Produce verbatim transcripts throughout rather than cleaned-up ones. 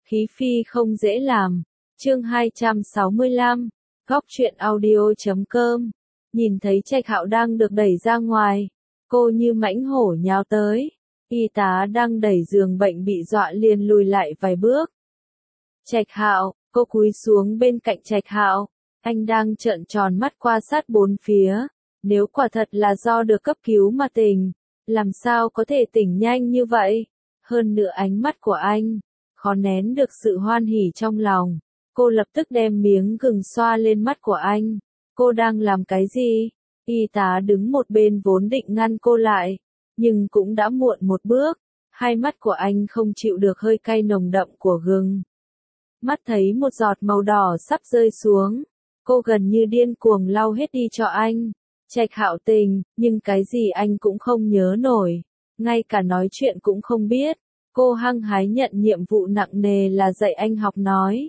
Khí phi không dễ làm. Chương hai trăm sáu mươi lăm, góc truyện audio chấm com. Nhìn thấy Trạch Hạo đang được đẩy ra ngoài, cô như mãnh hổ nhào tới. Y tá đang đẩy giường bệnh bị dọa liền lùi lại vài bước. Trạch Hạo, cô cúi xuống bên cạnh Trạch Hạo, anh đang trợn tròn mắt qua sát bốn phía. Nếu quả thật là do được cấp cứu mà tỉnh, làm sao có thể tỉnh nhanh như vậy? Hơn nữa ánh mắt của anh, khó nén được sự hoan hỉ trong lòng. Cô lập tức đem miếng gừng xoa lên mắt của anh. Cô đang làm cái gì? Y tá đứng một bên vốn định ngăn cô lại, nhưng cũng đã muộn một bước. Hai mắt của anh không chịu được hơi cay nồng đậm của gừng. Mắt thấy một giọt màu đỏ sắp rơi xuống, cô gần như điên cuồng lau hết đi cho anh. Trạch Hạo tình, nhưng cái gì anh cũng không nhớ nổi, ngay cả nói chuyện cũng không biết. Cô hăng hái nhận nhiệm vụ nặng nề là dạy anh học nói.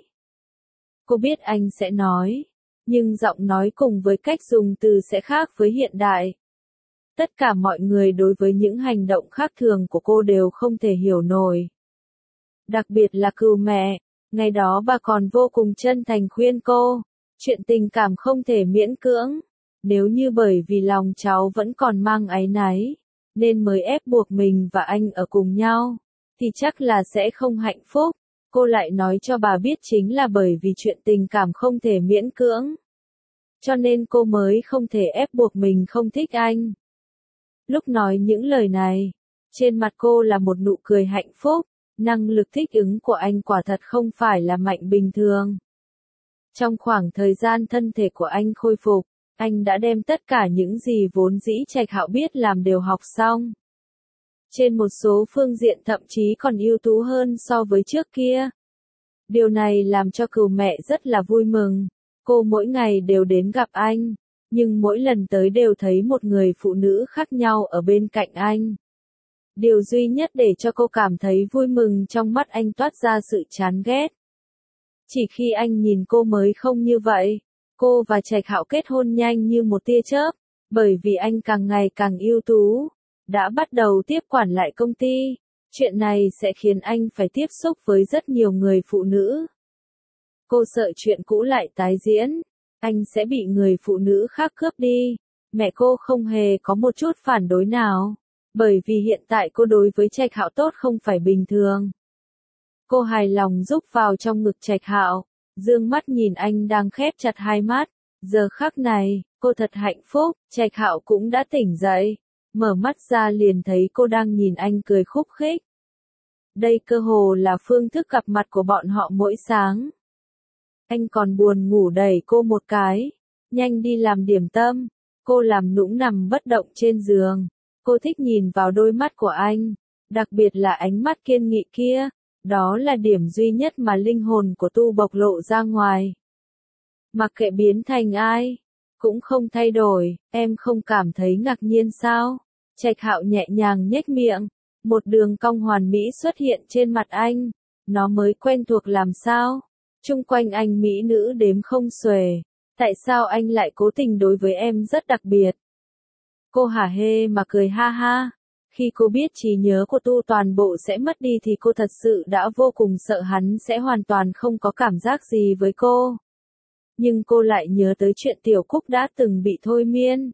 Cô biết anh sẽ nói, nhưng giọng nói cùng với cách dùng từ sẽ khác với hiện đại. Tất cả mọi người đối với những hành động khác thường của cô đều không thể hiểu nổi. Đặc biệt là cừu mẹ, ngày đó bà còn vô cùng chân thành khuyên cô, chuyện tình cảm không thể miễn cưỡng. Nếu như bởi vì lòng cháu vẫn còn mang áy náy, nên mới ép buộc mình và anh ở cùng nhau, thì chắc là sẽ không hạnh phúc. Cô lại nói cho bà biết chính là bởi vì chuyện tình cảm không thể miễn cưỡng, cho nên cô mới không thể ép buộc mình không thích anh. Lúc nói những lời này, trên mặt cô là một nụ cười hạnh phúc. Năng lực thích ứng của anh quả thật không phải là mạnh bình thường. Trong khoảng thời gian thân thể của anh khôi phục, anh đã đem tất cả những gì vốn dĩ Trạch Hạo biết làm đều học xong. Trên một số phương diện thậm chí còn ưu tú hơn so với trước kia. Điều này làm cho cừu mẹ rất là vui mừng. Cô mỗi ngày đều đến gặp anh, nhưng mỗi lần tới đều thấy một người phụ nữ khác nhau ở bên cạnh anh. Điều duy nhất để cho cô cảm thấy vui mừng trong mắt anh toát ra sự chán ghét. Chỉ khi anh nhìn cô mới không như vậy. Cô và Trạch Hạo kết hôn nhanh như một tia chớp, bởi vì anh càng ngày càng ưu tú, đã bắt đầu tiếp quản lại công ty. Chuyện này sẽ khiến anh phải tiếp xúc với rất nhiều người phụ nữ. Cô sợ chuyện cũ lại tái diễn, anh sẽ bị người phụ nữ khác cướp đi. Mẹ cô không hề có một chút phản đối nào, bởi vì hiện tại cô đối với Trạch Hạo tốt không phải bình thường. Cô hài lòng rúc vào trong ngực Trạch Hạo, dương mắt nhìn anh đang khép chặt hai mắt. Giờ khắc này, cô thật hạnh phúc. Trạch Hạo cũng đã tỉnh dậy, mở mắt ra liền thấy cô đang nhìn anh cười khúc khích. Đây cơ hồ là phương thức gặp mặt của bọn họ mỗi sáng. Anh còn buồn ngủ đẩy cô một cái, nhanh đi làm điểm tâm. Cô làm nũng nằm bất động trên giường. Cô thích nhìn vào đôi mắt của anh, đặc biệt là ánh mắt kiên nghị kia. Đó là điểm duy nhất mà linh hồn của Tu bộc lộ ra ngoài. Mặc kệ biến thành ai, cũng không thay đổi. Em không cảm thấy ngạc nhiên sao? Trạch Hạo nhẹ nhàng nhếch miệng, một đường cong hoàn mỹ xuất hiện trên mặt anh. Nó mới quen thuộc làm sao? Chung quanh anh mỹ nữ đếm không xuể. Tại sao anh lại cố tình đối với em rất đặc biệt? Cô hả hê mà cười ha ha. Khi cô biết trí nhớ của Tu toàn bộ sẽ mất đi thì cô thật sự đã vô cùng sợ hắn sẽ hoàn toàn không có cảm giác gì với cô. Nhưng cô lại nhớ tới chuyện Tiểu Cúc đã từng bị thôi miên.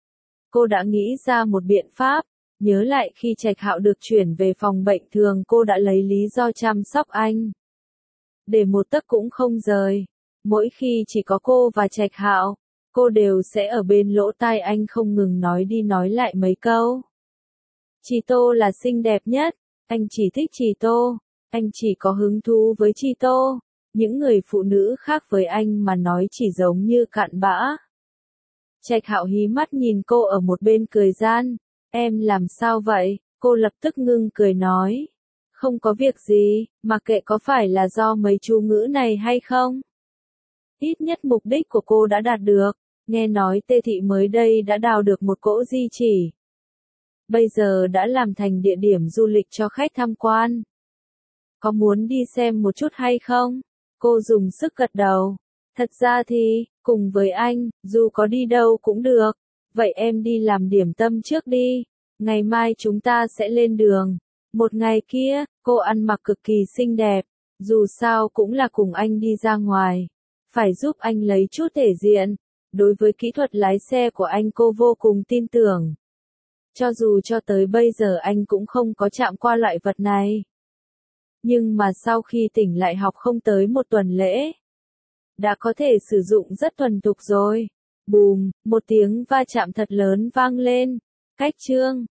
Cô đã nghĩ ra một biện pháp, nhớ lại khi Trạch Hạo được chuyển về phòng bệnh thường cô đã lấy lý do chăm sóc anh. Để một tấc cũng không rời, mỗi khi chỉ có cô và Trạch Hạo, cô đều sẽ ở bên lỗ tai anh không ngừng nói đi nói lại mấy câu. Chi Tô là xinh đẹp nhất, anh chỉ thích Chi Tô, anh chỉ có hứng thú với Chi Tô, những người phụ nữ khác với anh mà nói chỉ giống như cặn bã. Trạch Hạo hí mắt nhìn cô ở một bên cười gian, em làm sao vậy? Cô lập tức ngưng cười nói, không có việc gì, mà kệ có phải là do mấy chú ngữ này hay không? Ít nhất mục đích của cô đã đạt được, nghe nói Tê Thị mới đây đã đào được một cỗ di chỉ. Bây giờ đã làm thành địa điểm du lịch cho khách tham quan. Có muốn đi xem một chút hay không? Cô dùng sức gật đầu. Thật ra thì, cùng với anh, dù có đi đâu cũng được. Vậy em đi làm điểm tâm trước đi. Ngày mai chúng ta sẽ lên đường. Một ngày kia, cô ăn mặc cực kỳ xinh đẹp. Dù sao cũng là cùng anh đi ra ngoài. Phải giúp anh lấy chút thể diện. Đối với kỹ thuật lái xe của anh cô vô cùng tin tưởng. Cho dù cho tới bây giờ anh cũng không có chạm qua loại vật này. Nhưng mà sau khi tỉnh lại học không tới một tuần lễ, đã có thể sử dụng rất thuần thục rồi. Bùm, một tiếng va chạm thật lớn vang lên. Cách Trương